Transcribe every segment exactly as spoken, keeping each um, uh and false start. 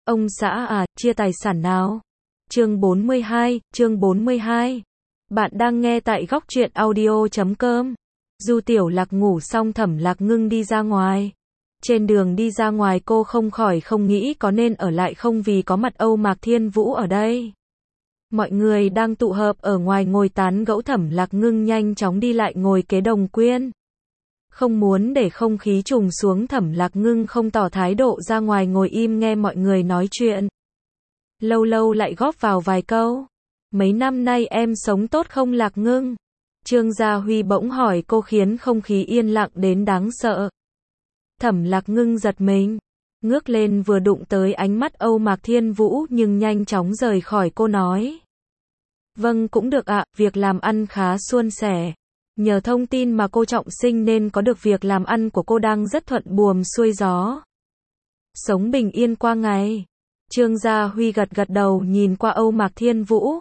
Ông xã à, chia tài sản nào? Chương bốn mươi hai, chương bốn mươi hai. Bạn đang nghe tại góc truyện audio chấm com. Du Tiểu Lạc ngủ xong Thẩm Lạc Ngưng đi ra ngoài. Trên đường đi ra ngoài cô không khỏi không nghĩ có nên ở lại không vì có mặt Âu Mạc Thiên Vũ ở đây. Mọi người đang tụ hợp ở ngoài ngồi tán gẫu, Thẩm Lạc Ngưng nhanh chóng đi lại ngồi kế Đồng Quyên. Không muốn để không khí trùng xuống, Thẩm Lạc Ngưng không tỏ thái độ, ra ngoài ngồi im nghe mọi người nói chuyện. Lâu lâu lại góp vào vài câu. Mấy năm nay em sống tốt không Lạc Ngưng? Trương Gia Huy bỗng hỏi cô khiến không khí yên lặng đến đáng sợ. Thẩm Lạc Ngưng giật mình, ngước lên vừa đụng tới ánh mắt Âu Mạc Thiên Vũ nhưng nhanh chóng rời khỏi, cô nói. Vâng cũng được ạ, việc làm ăn khá suôn sẻ. Nhờ thông tin mà cô trọng sinh nên có được việc làm ăn của cô đang rất thuận buồm xuôi gió. Sống bình yên qua ngày. Trương Gia Huy gật gật đầu nhìn qua Âu Mạc Thiên Vũ.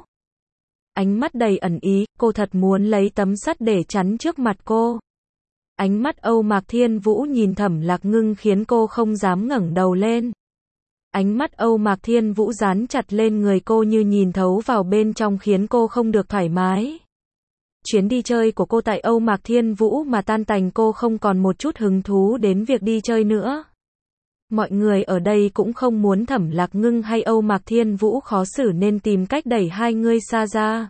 Ánh mắt đầy ẩn ý, cô thật muốn lấy tấm sắt để chắn trước mặt cô. Ánh mắt Âu Mạc Thiên Vũ nhìn Thẩm Lạc Ngưng khiến cô không dám ngẩng đầu lên. Ánh mắt Âu Mạc Thiên Vũ dán chặt lên người cô như nhìn thấu vào bên trong khiến cô không được thoải mái. Chuyến đi chơi của cô tại Âu Mạc Thiên Vũ mà tan tành, cô không còn một chút hứng thú đến việc đi chơi nữa. Mọi người ở đây cũng không muốn Thẩm Lạc Ngưng hay Âu Mạc Thiên Vũ khó xử nên tìm cách đẩy hai người xa ra.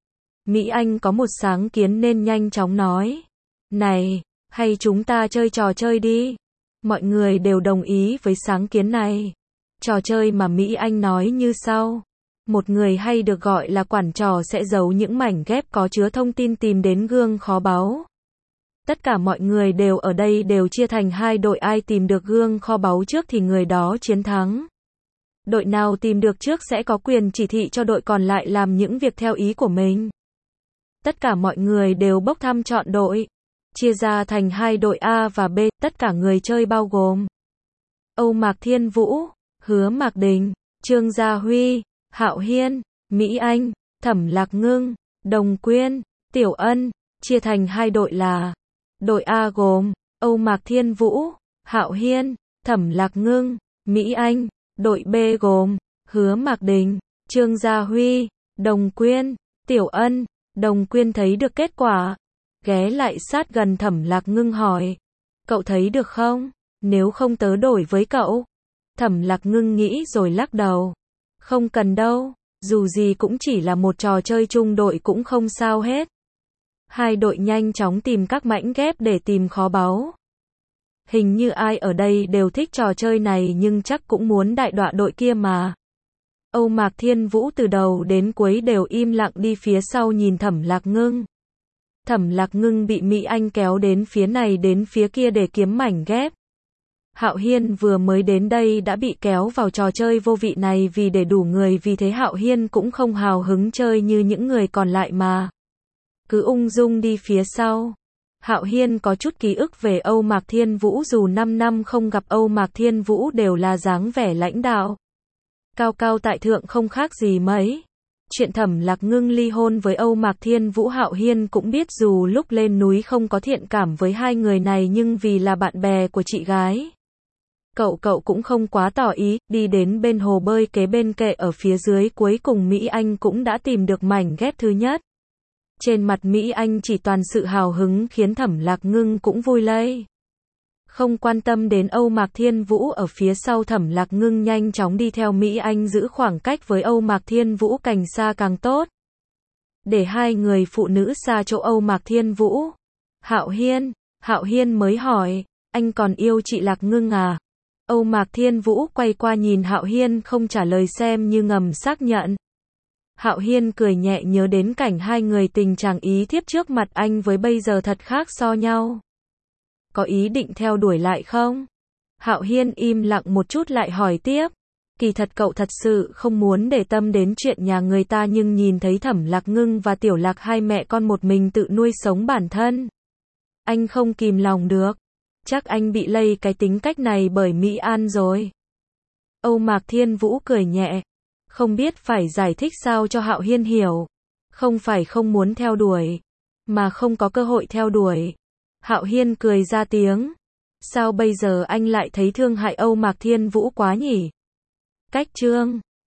Mỹ Anh có một sáng kiến nên nhanh chóng nói. Này, hay chúng ta chơi trò chơi đi. Mọi người đều đồng ý với sáng kiến này. Trò chơi mà Mỹ Anh nói như sau. Một người hay được gọi là quản trò sẽ giấu những mảnh ghép có chứa thông tin tìm đến gương kho báu. Tất cả mọi người đều ở đây đều chia thành hai đội, ai tìm được gương kho báu trước thì người đó chiến thắng. Đội nào tìm được trước sẽ có quyền chỉ thị cho đội còn lại làm những việc theo ý của mình. Tất cả mọi người đều bốc thăm chọn đội, chia ra thành hai đội A và B, tất cả người chơi bao gồm Âu Mạc Thiên Vũ, Hứa Mạc Đình, Trương Gia Huy, Hạo Hiên, Mỹ Anh, Thẩm Lạc Ngưng, Đồng Quyên, Tiểu Ân, chia thành hai đội là đội A gồm Âu Mạc Thiên Vũ, Hạo Hiên, Thẩm Lạc Ngưng, Mỹ Anh, đội B gồm Hứa Mạc Đình, Trương Gia Huy, Đồng Quyên, Tiểu Ân. Đồng Quyên thấy được kết quả, ghé lại sát gần Thẩm Lạc Ngưng hỏi, cậu thấy được không? Nếu không tớ đổi với cậu. Thẩm Lạc Ngưng nghĩ rồi lắc đầu. Không cần đâu, dù gì cũng chỉ là một trò chơi chung đội cũng không sao hết. Hai đội nhanh chóng tìm các mảnh ghép để tìm kho báu. Hình như ai ở đây đều thích trò chơi này nhưng chắc cũng muốn đại đọa đội kia mà. Âu Mạc Thiên Vũ từ đầu đến cuối đều im lặng đi phía sau nhìn Thẩm Lạc Ngưng. Thẩm Lạc Ngưng bị Mỹ Anh kéo đến phía này đến phía kia để kiếm mảnh ghép. Hạo Hiên vừa mới đến đây đã bị kéo vào trò chơi vô vị này vì để đủ người, vì thế Hạo Hiên cũng không hào hứng chơi như những người còn lại mà cứ ung dung đi phía sau. Hạo Hiên có chút ký ức về Âu Mạc Thiên Vũ, dù năm năm không gặp Âu Mạc Thiên Vũ đều là dáng vẻ lãnh đạo cao cao tại thượng không khác gì mấy. Chuyện Thẩm Lạc Ngưng ly hôn với Âu Mạc Thiên Vũ, Hạo Hiên cũng biết, dù lúc lên núi không có thiện cảm với hai người này nhưng vì là bạn bè của chị gái, Cậu cậu cũng không quá tỏ ý. Đi đến bên hồ bơi kế bên kệ ở phía dưới, cuối cùng Mỹ Anh cũng đã tìm được mảnh ghép thứ nhất. Trên mặt Mỹ Anh chỉ toàn sự hào hứng khiến Thẩm Lạc Ngưng cũng vui lây. Không quan tâm đến Âu Mạc Thiên Vũ ở phía sau, Thẩm Lạc Ngưng nhanh chóng đi theo Mỹ Anh, giữ khoảng cách với Âu Mạc Thiên Vũ càng xa càng tốt, để hai người phụ nữ xa chỗ Âu Mạc Thiên Vũ. Hạo Hiên, Hạo Hiên mới hỏi, anh còn yêu chị Lạc Ngưng à? Âu Mạc Thiên Vũ quay qua nhìn Hạo Hiên không trả lời, xem như ngầm xác nhận. Hạo Hiên cười nhẹ, nhớ đến cảnh hai người tình chàng ý thiếp trước mặt anh với bây giờ thật khác so nhau. Có ý định theo đuổi lại không? Hạo Hiên im lặng một chút lại hỏi tiếp. Kỳ thật cậu thật sự không muốn để tâm đến chuyện nhà người ta, nhưng nhìn thấy Thẩm Lạc Ngưng và Tiểu Lạc hai mẹ con một mình tự nuôi sống bản thân, anh không kìm lòng được. Chắc anh bị lây cái tính cách này bởi Mỹ An rồi. Âu Mạc Thiên Vũ cười nhẹ. Không biết phải giải thích sao cho Hạo Hiên hiểu. Không phải không muốn theo đuổi, mà không có cơ hội theo đuổi. Hạo Hiên cười ra tiếng. Sao bây giờ anh lại thấy thương hại Âu Mạc Thiên Vũ quá nhỉ? Cách chương